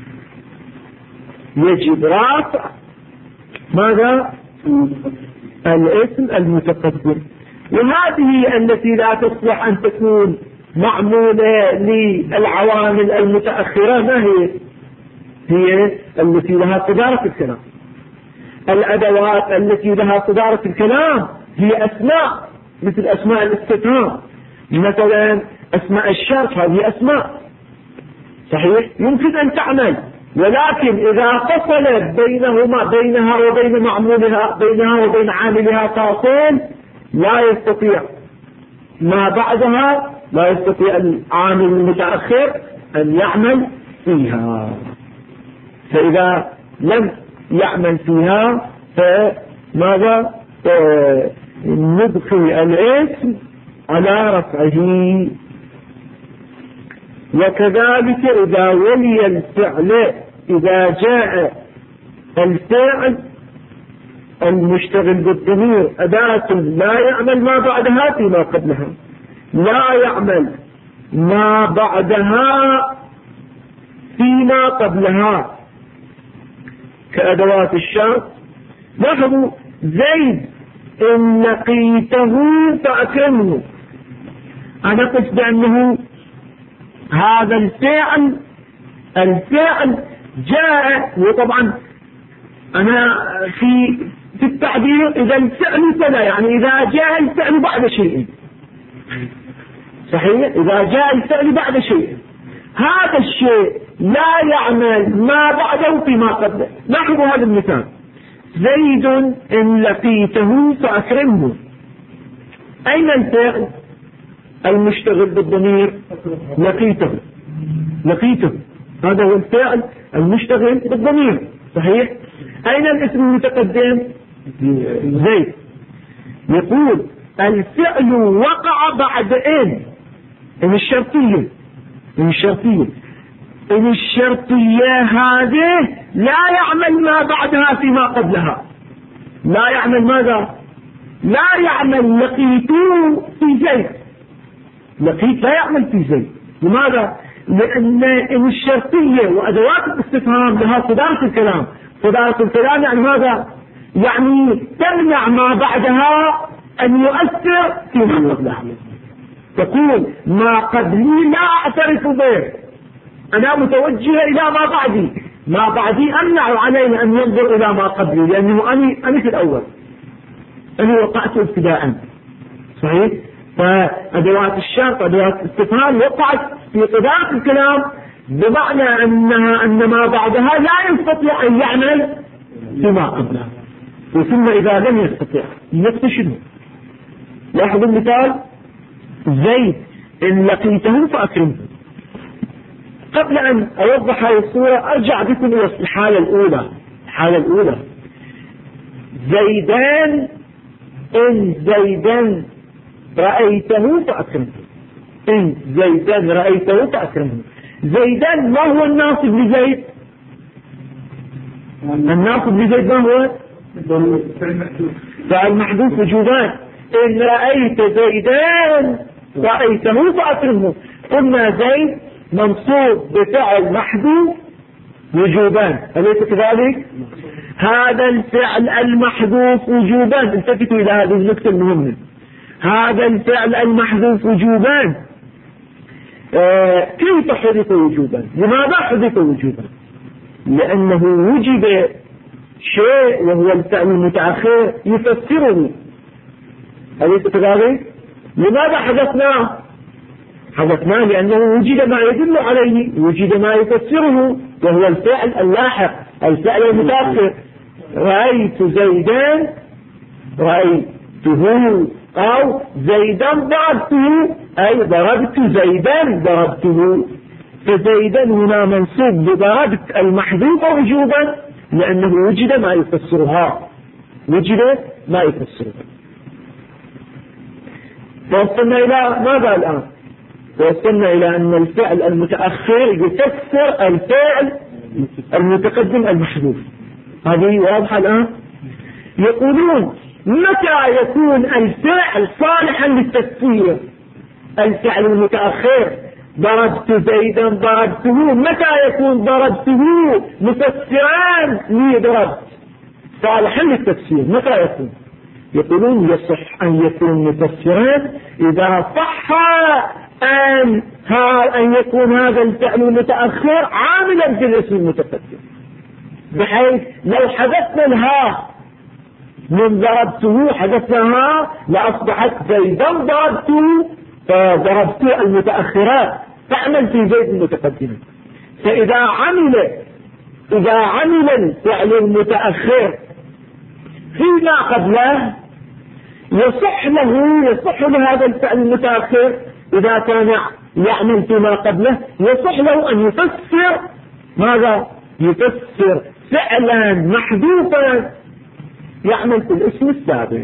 [SPEAKER 1] يجب رفع ماذا؟ الاسم المتقدم. وهذه التي لا تصلح أن تكون معمولة للعوامل المتأخرة ما هي التي لها صدارة الكلام. الأدوات التي لها صدارة الكلام هي أسماء، مثل أسماء الاستفهام، مثلا أسماء الشرط، هذه أسماء صحيح يمكن أن تعمل، ولكن إذا فصل بينها وبين معمولها، بينها وبين عاملها فاصل، لا يستطيع ما بعدها، لا يستطيع العامل المتأخر أن يعمل فيها. فإذا لم يعمل فيها فماذا؟ ندخل الاسم على رفعه. وكذلك إذا ولي الفعل، إذا جاء الفعل المشتغل بالضمير أداة لا يعمل ما بعدها فيما قبلها، لا يعمل ما بعدها فيما قبلها كأدوات الشرط. لاحظوا زيد إن لقيته فأكرمه، أنا قلت بأنه هذا الفعل جاء، وطبعا أنا في التعبير إذا الفعل تلا، يعني إذا جاء الفعل بعد شيء، صحيح؟ إذا جاء الفعل بعد شيء، هذا الشيء لا يعمل ما بعده فيما قبله. لاحظوا هذا المثال: زيد إن لقيته فأكرمه. أين الفعل المشتغل بالضمير؟ لقيته، هذا هو الفعل المشتغل بالضمير، صحيح؟ أين الاسم المتقدم؟ زيد. يقول الفعل وقع بعد إن الشرطية هذه لا يعمل ما بعدها فيما قبلها، لا يعمل ماذا؟ لا يعمل لقيته في زيد، لقيت لا يعمل في زيد. لماذا؟ لأن الشرطية وأدوات الاستفهام لها صدارة الكلام. صدارة الكلام يعني ماذا؟ يعني تمنع ما بعدها أن يؤثر فيما قبلها. تقول ما قبلي لا أعترف به، أنا متوجه إلى ما بعدي، ما بعدي أمنع علينا أن ينظر إلى ما قبلي، لأنه أنا في الأول، أنا وقعت ابتداء. صحيح؟ فأدوات الشرط أدوات الاستفهام وقعت في قضاء الكلام، بمعنى أن ما بعدها لا يستطيع أن يعمل فيما قبله. ثم إذا لم يستطيع يكتشفه. لاحظوا المثال: زيد إن لقيته فأكرمه. قبل أن أوضح هذه الصورة أرجع بكم إلى الحالة الأولى. الحالة الأولى: زيدان إن زيدان رأيته فأكرمه. إن زيدان رأيته فأكرمه. زيدان ما هو الناصب لزيد؟ الناصب لزيد ما هو؟ فعل محذوف وجوبان. إن رأيت زيدان رأيته فأكرمه. قلنا زيد منصوب بفعل محذوف وجوبان، أليس كذلك؟ هذا الفعل المحذوف وجوبان، التفتوا إلى هذه النقطة المهمة، هذا الفعل المحذوف وجوبان كيف حدث وجوبا؟ لماذا حدث وجوبا؟ لأنه وجد شيء وهو الفعل المتأخر يفسره، أليس كذلك؟ لماذا حدثناه؟ حدثناه لأنه وجد ما يدل عليه، وجد ما يفسره، وهو الفعل اللاحق، الفعل المتأخر. رأيت زيدان رأيته، أو زيدا ضربته، أي ضربت زيدا ضربته. فزيدا هنا منصوب بضربت المحذوفة وجوبا لأنه وجد ما يفسرها، وجد ما يفسرها. وصلنا إلى ماذا الآن؟ وصلنا إلى أن الفعل المتأخر يفسر الفعل المتقدم المحذوف. هذه واضحة الآن؟ يقولون: متى يكون الفعل صالحا للتفسير؟ الفعل المتأخر ضربت زيدا ضربته، متى يكون ضربته مفسران لضربت صالحا للتفسير؟ متى يكون؟ يقولون: يصح أن يكون مفسران إذا صح أن يكون هذا الفعل المتأخر عاملا في الاسم المتقدم، بحيث لو حذفنا الها من ضربته، حدثناها لأصبحت زيدا ضربته، فضربت المتأخرات تعمل في زيد المتقدمة. فإذا عمل الفعل المتأخر فيما قبله يصح لهذا الفعل المتأخر إذا كان يعمل فيما قبله، يصح له أن يفسر ماذا؟ يفسر فعلا محذوفا يعمل في الاسم السابق،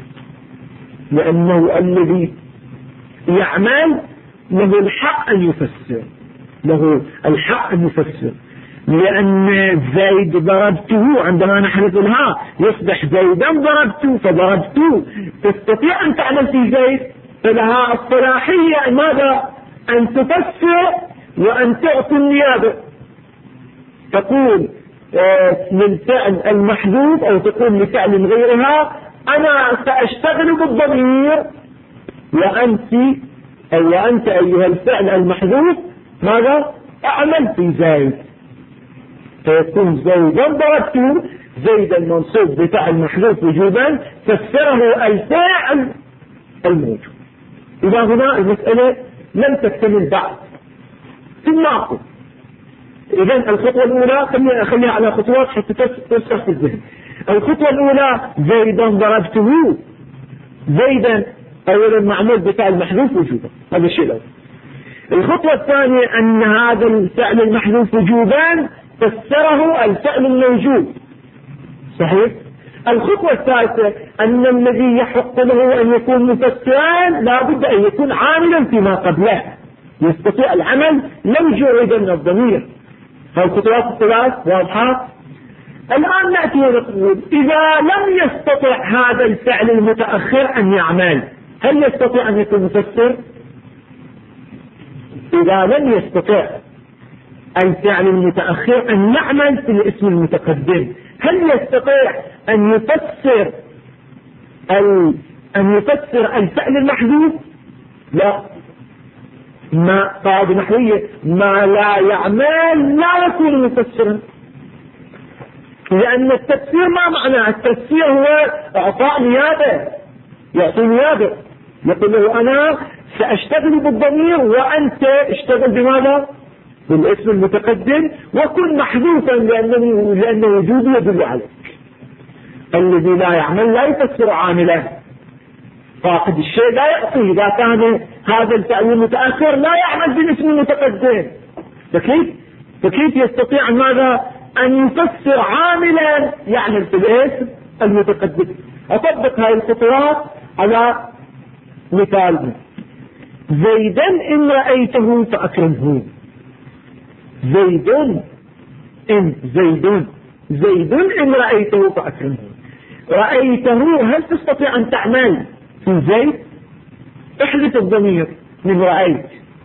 [SPEAKER 1] لأنه الذي يعمل له الحق أن يفسر، له الحق أن يفسر. لأن زيد ضربته عندما نحذف الها يصبح زيدا ضربته، فضربته تستطيع أن تعمل في زيد، فلها الصلاحية ماذا؟ أن تفسر وأن تعطي النيابة. تقول للفعل المحذوف أو تقول لفعل غيرها: أنا سأشتغل بالضمير وأنت أيها الفعل المحذوف ماذا؟ أعمل في زيد. فيكون زيدا ضربته، زيدا منصوب بفعل محذوف وجوبا فسره الفاعل الموجود. إذا هنا المسألة لم تكتمل بعد في الناقض. إذن الخطوة الأولى خليها على خطوات حتى تسرح في الذهن. الخطوة الأولى: زيدا ضربته، زيدا أولا معمول بفعل محذوف وجوبا، هذا الشيء الأول. الخطوة الثانية أن هذا الفعل المحذوف وجوبا فسره الفعل الموجود. صحيح؟ الخطوة الثالثة أن الذي يحق له أن يكون مفسرا لا بد أن يكون عاملا فيما قبله، يستطيع العمل لو جعد من الضمير. فالخطوات الثلاث واضحة. الآن نأتي ونقول: إذا لم يستطع هذا الفعل المتأخر أن يعمل، هل يستطيع أن يكون مفسر؟ إذا لم يستطع الفعل المتأخر أن يعمل في الاسم المتقدم، هل يستطيع أن يفسر الفعل المحذوف؟ لا، ما قاعدة نحوية ما لا يعمل لا يكون مفسرا، لأن التفسير ما معنى التفسير هو إعطاء نيابة، يعطي نيابة، يقول له أنا سأشتغل بالضمير وأنت اشتغل بماذا؟ بالاسم المتقدم وكن محذوفا لأن وجودي يدل عليك. الذي لا يعمل لا يفسر عاملا، فاقد الشيء لا يعطيه. إذا كان هذا الفعل المتأخر لا يعمل بالاسم المتقدم فكيف يستطيع ماذا؟ أن يفسر عاملا يعمل في الاسم المتقدم. أطبق هذه الخطوات على مثال: زيدا إن رأيته فأكرمه. زيد إن رأيته فأكرمه. رأيته هل تستطيع أن تعمل في زيد؟ احذف الضمير من رأيت.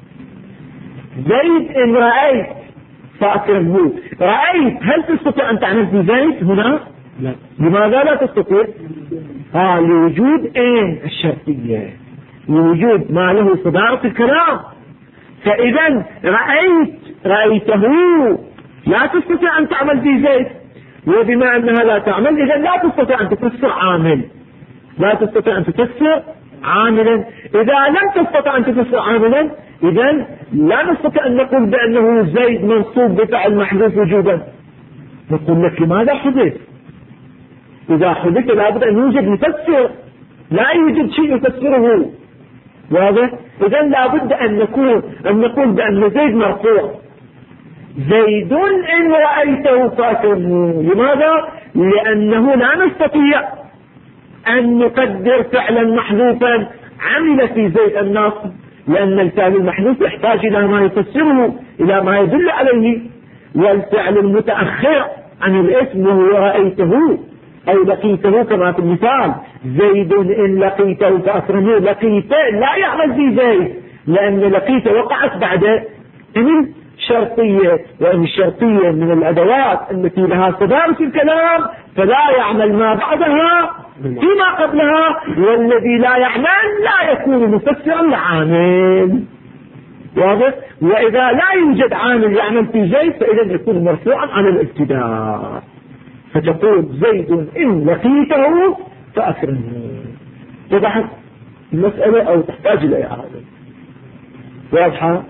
[SPEAKER 1] زيد إن رأيت فأكرمه. رأيت هل تستطيع أن تعمل في زيد هنا؟ لا. لماذا لا تستطيع؟ لوجود الشرطية، لوجود ما له صدارة الكلام. فإذا رأيته لا تستطيع أن تعمل في زيد، وبما أنها لا تعمل إذا لا تستطيع أن تفسر عامل، لا تستطيع أن تفسر عاملا. إذا لم تستطيع أن تفسر عاملا إذا لا نستطيع أن نقول بأنه زيد منصوب بفعل محذوف وجوبا. نقول لك لماذا حدث؟ إذا حدث لابد أن يوجد مفسر، لا يوجد شيء يفسره. واضح؟ إذن لابد أن نقول بأن زيد مرفوع. زيد إن رأيته فأكرمه. لماذا؟ لأنه لا نستطيع أن نقدر فعلا محذوفا عمل في زيد الناصب، لأن الفعل المحذوف يحتاج إلى ما يفسره، إلى ما يدل عليه. والفعل المتأخر عن الاسم وهو رأيته أو لقيته كما في المثال: زيد إن لقيته فأكرمه. لقيته لا يعمل في زيد، لأن لقيته وقعت بعد إن شرطية، وإن الشرطية من الأدوات التي لها صدارة الكلام فلا يعمل ما بعدها فيما قبلها، والذي لا يعمل لا يكون مفسرا لعامل. واضح؟ وإذا لا يوجد عامل يعمل في زيد فإذا يكون مرفوعا على الابتداء، فتقول زيد إن لقيته فأكرمه. وضحت المسألة أو تحتاج إلى إعادة؟ واضحة؟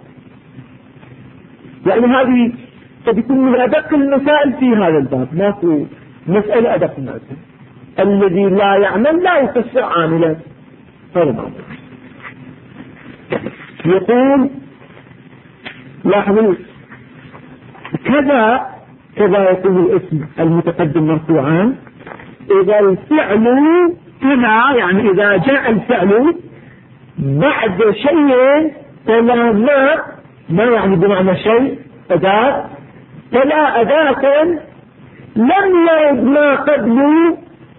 [SPEAKER 1] يعني هذه ستكون من أدق المسائل في هذا الباب، ماكو مسألة أدق منها. الذي لا يعمل لا يفسر عاملا. يقول لاحظوا كذا يكون الاسم المتقدم مرفوعا إذا الفعل كذا، يعني إذا جاء الفعل بعد شيء تلا ما يعني بمعنى شيء أداة، تلا أداة لم يرد ما قبله،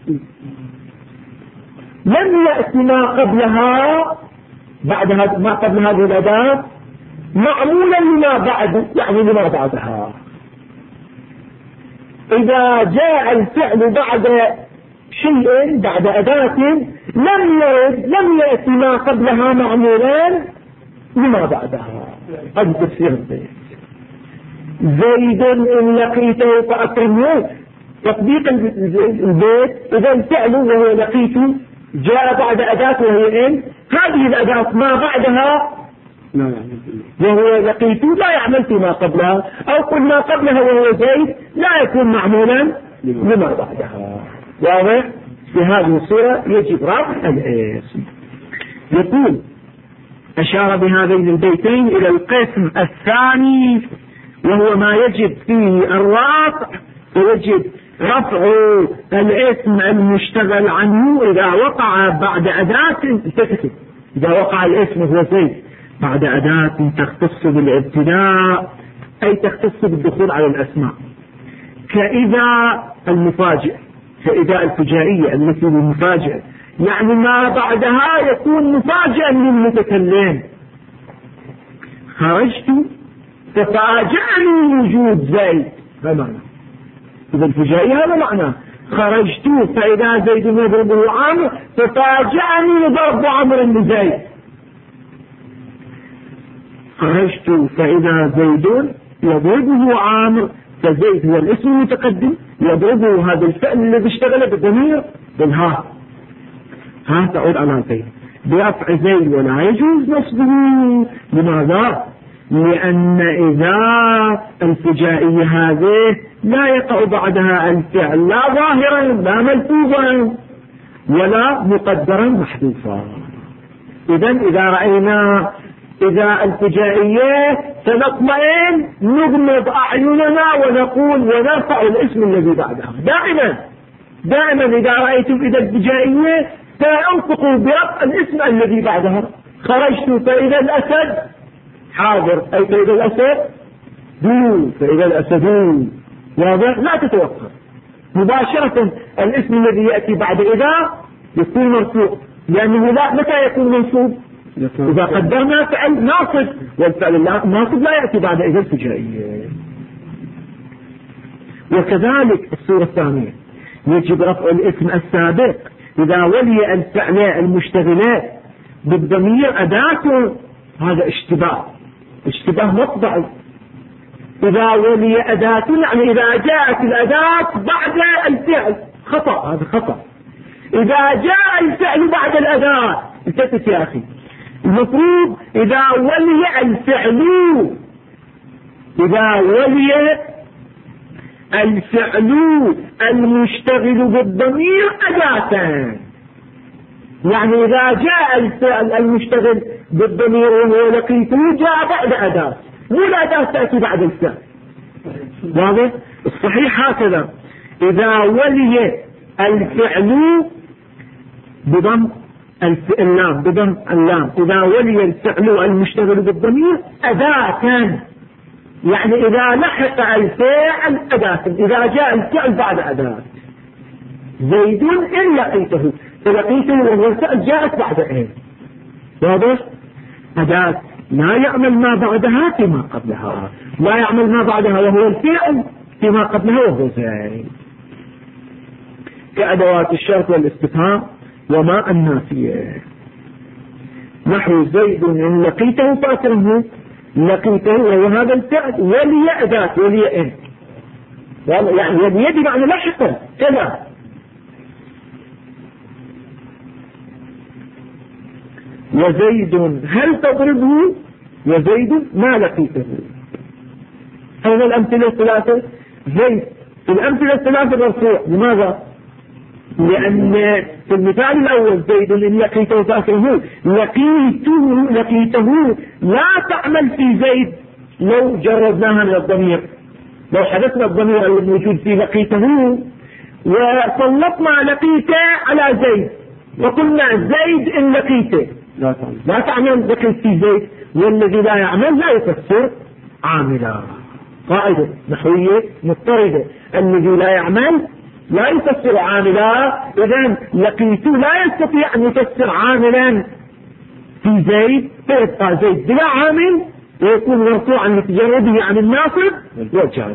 [SPEAKER 1] لم يأتي ما قبلها بعد ما قبل هذه الأداة معمولا لما بعد، يعني لما بعدها. إذا جاء الفعل بعد شيء بعد أداة لم يأتي ما قبلها معمولا لما بعدها. هذا تفسير البيت. زيد إن لقيته فأكرمه. تطبيق البيت إذا الفعل وهو لقيته جاء بعد أداة وهي إن، هذه الأداة ما بعدها وهو لقيته لا يعمل فيما قبلها، أو قل ما قبلها وهو زيد لا يكون معمولا لما بعدها. واضح؟ في هذه الصورة يجب رفع الاسم. يقول أشار بهذين البيتين إلى القسم الثاني وهو ما يجب فيه الرفع، ويجب رفع الاسم المشتغل عنه إذا وقع بعد أداة تكتب. إذا وقع الاسم هو زيد بعد أداة تختص بالابتداء أي تختص بالدخول على الأسماء، كإذا المفاجئ، كإذا الفجائية التي بالمفاجئ، يعني ما بعدها يكون مفاجئا للمتكلم. خرجت ففاجأني وجود زيد، هذا معنى. إذا الفجائية هذا معنى. خرجت فإذا زيد يضربه عمرو ففاجأني ضرب عمرو لزيد. خرجت فإذا زيد يضربه عامر، فزيد هو الاسم المتقدم يضربه هذا الفعل الذي اشتغل بالضمير بالها، ها تعود على زيد برفع زيد ولا يجوز نصبه. لماذا؟ لأن إذا الفجائية هذه لا يقع بعدها الفعل لا ظاهرا لا ملفوظا ولا مقدرا محذوفا. إذا رأينا إذا الفجائية سنطمئن نغمض أعيننا ونقول ونرفع الاسم الذي بعدها. دائما إذا رأيتم إذا الفجائية سأنطقوا برفع الاسم الذي بعدها. خرجت فإذا الأسد حاضر، أي فإذا الأسد دو، فإذا الأسد واضح، لا تتوقف مباشرة الاسم الذي يأتي بعد إذا يكون مرفوع، لأنه لا متى يكون منصوب؟ إذا قدرنا فعل ناصب، والفعل الناصب لا يأتي بعد إذا الفجائية. وكذلك الصورة الثانية يجب رفع الاسم السابق إذا ولي الفعل المشتغلات بالضمير أداته، هذا اشتباه مطبعي. إذا ولي أداته يعني إذا جاءت الأداة بعد الفعل، خطأ، هذا خطأ. إذا جاء الفعل بعد الأداة التفت يا أخي، المفروض إذا ولي الفعل المشتغل بالضمير أداة، يعني إذا جاء الفعل المشتغل بالضمير وهو لقيته جاء بعد أداة، مو الأداة تأتي بعد الفعل. واضح؟ الصحيح هكذا، إذا ولي الفعل بضم اللام، إذا ولي الفعل المشتغل بالضمير أداة، يعني إذا لحق الفعل أداة، إذا جاء الفعل بعد أداة. زيد إن لقيته، فلقيته وهو الفعل جاءت بعد إيه. واضح؟ أداة لا يعمل ما بعدها فيما قبلها، لا يعمل ما بعدها وهو الفعل فيما قبلها وهو زيد، كأدوات الشرط والاستفهام وما النافية. نحو زيد إن لقيته فأكرمه، لقيته وهو هذا الفعل ولي أداة ولي إن، يعني ولي بمعنى لحقا كذا. وزيد هل تضربه، وزيد ما لقيته. هذه الأمثلة الثلاثة زيد في الأمثلة الثلاثة مرفوع. لماذا؟ لأن في المثال الأول زيد إن لقيته فأكرمه، لقيته لا تعمل في زيد لو جردناها من الضمير، لو حدثنا الضمير الموجود في لقيته وسلطنا لقيته على زيد وقلنا زيد إن لقيته لا تعمل لقيت في زيد، والذي لا يعمل لا يفسر عاملا. قاعدة نحوية مضطردة، الذي لا يعمل لا يفسر عاملا. إذن لقيته لا يستطيع أن يفسر عاملا في زيد، فيبقى زيد بلا عامل ويكون مرفوعا لتجرده عن الناصب والجازم.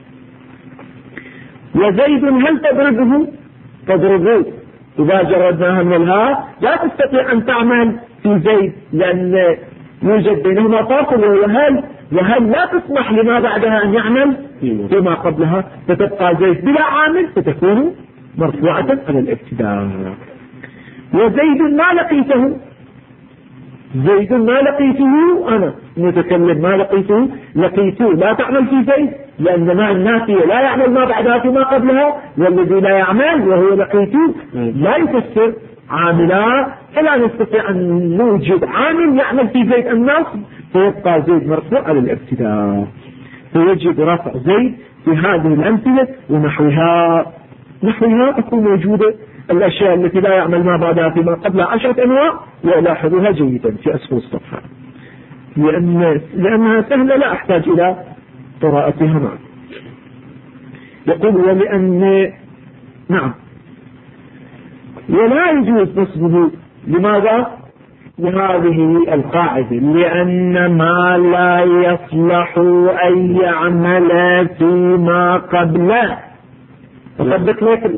[SPEAKER 1] وزيد هل تضربه إذا جردناها من الهاء لا تستطيع أن تعمل في زيد، لأن يوجد بينهما فاصل وهل لا تسمح لما بعدها أن يعمل فيما قبلها، فتبقى زيد بلا عامل فتكون مرفوعة على الابتداء. وزيد ما لقيته، زيد ما لقيته، أنا متكلم ما لقيته لا تعمل في زيد، لأن ما النافية لا يعمل ما بعدها فيما قبلها، والذي لا يعمل وهو لقيته لا يفسر عاملا، فلا نستطيع أن نوجد عامل يعمل في زيد النصب، فيبقى زيد مرفوع على الابتداء. فيجب رفع زيد في هذه الأمثلة ونحوها تكون موجودة الأشياء التي لا يعمل ما بعدها فيما قبلها 10 أنواع، ولاحظوها جيدا في أسفل الصفحة لأنها سهلة لا أحتاج إلى قراءتها معا. يقول ولأن نعم ولا يجوز نصبه. لماذا؟ لهذه القاعدة، لأن ما لا يصلح أن يعمل فيما قبله.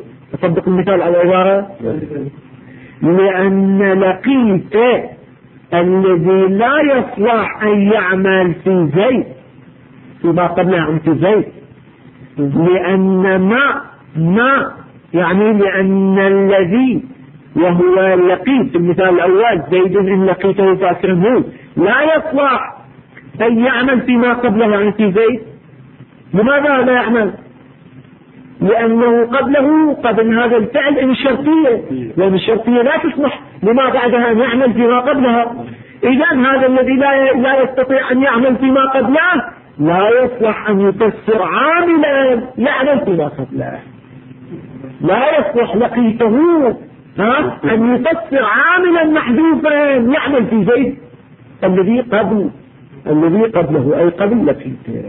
[SPEAKER 1] أصدق المثال على العبارة، لأن لقيت الذي لا يصلح أن يعمل في زيد فيما قبله عن في زيد، لأن ما يعني لأن الذي وهو لقيت في المثال الأول زيد إن لقيته فأكرمه لا يصلح أن يعمل فيما قبله عن في زيد. لماذا لا يعمل؟ لأنه قبل هذا الفعل إن شرطية، لأن الشرطية لا تسمح لما بعدها أن يعمل فيما قبلها. إذن هذا الذي لا يستطيع أن يعمل فيما قبله لا يصلح أن يفسر عاملا يعمل فيما قبله. لا يصلح لقيته أن يفسر عاملا محذوفا يعمل في زيد الذي قبله أي قبل لقيته.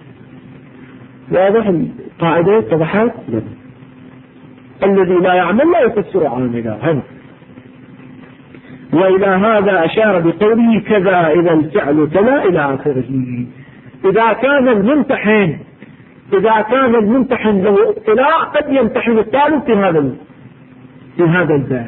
[SPEAKER 1] واضح القاعدة؟ اتضحت؟ الذي لا يعمل لا يفسر عاملا. وإلى هذا أشار بقوله كذا إذا الفعل تلا إلى آخره. إذا كان الممتحن له اطلاع قد يمتحن الطالب في هذا البيت.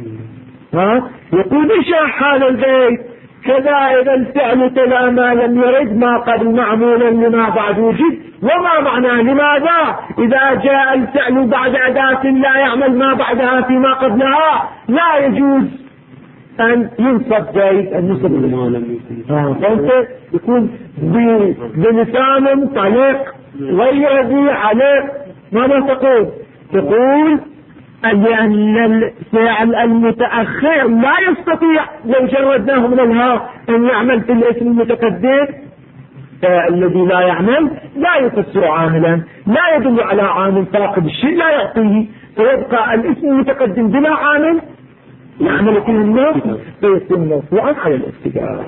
[SPEAKER 1] يقول إيش حال البيت؟ كذا إذا الفعل تلا ما لم يرد ما قبل معمولا لما بعد وجد. وما معنى لماذا إذا جاء الفعل بعد أداة لا يعمل ما بعدها فيما قبلها لا يجوز أن ينصب زيد النصب فأنت يكون بلسان طليق غير ذي عليق. ماذا تقول لأن الفعل المتأخر لا يستطيع لو جردناه من الهاء أن يعمل في الاسم المتقدم. الذي لا يعمل لا يفسر عاملا، لا يدل على عامل فاقد الشيء لا يعطيه، فيبقى الاسم المتقدم بلا عامل يعمل فيه الناس فيكون مرفوعا على الابتداء.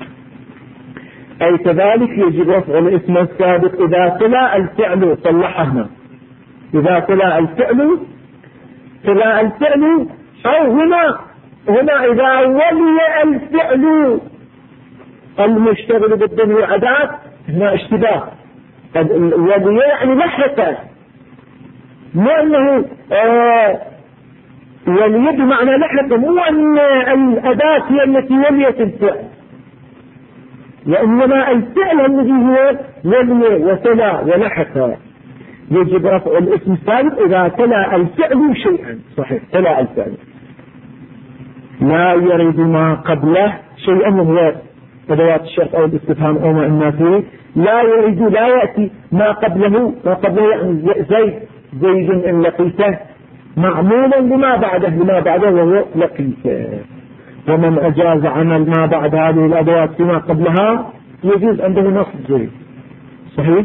[SPEAKER 1] أي كذلك يجب رفع الاسم السابق إذا تلا الفعل. صلحنا إذا تلا الفعل أو هنا إذا ولي الفعل المشتغل بالضمير والأداة هنا اشتباه. ولي يعني لحقه، لأنه ولي بمعنى لحقه، مو أن الأداة هي التي وليت الفعل، وإنما الفعل الذي هو ولي وتلا ولحق. يجب رفع الاسم السابق إذا تلا الفعل شيئا. صحيح، تلا الفعل لا يريد ما قبله شيئا وهو أدوات الشرط أو الاستفهام أو ما النافية. لا يأتي ما قبله يعني زيد إن لقيته معمولا لما بعده وهو لقيته. ومن أجاز عمل ما بعد هذه الأدوات فيما قبلها يجوز عنده نصب زيد. صحيح.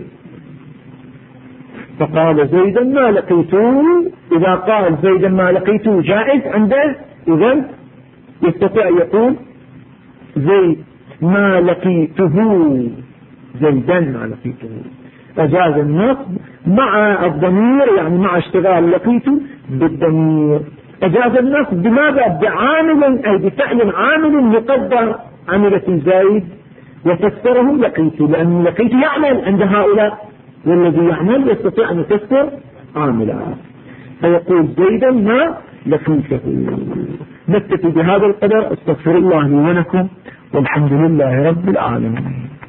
[SPEAKER 1] فقال زيدا ما لقيته، إذا قال زيدا ما لقيته جائز عنده، إذن يستطيع يقول زيد ما لقيته، زيدا ما لقيته. أجاز النصب مع الضمير يعني مع اشتغال لقيته بالضمير. أجاز النصب بماذا؟ بعامل أي بفعل عامل يقدر عملة زيد وفسره لقيته، لأن لقيته يعمل عند هؤلاء، والذي يعمل يستطيع أن يفسر عاملا. فيقول زيدا ما لقيته. نكتفي بهذا القدر. استغفر الله لي ولكم والحمد لله رب العالمين.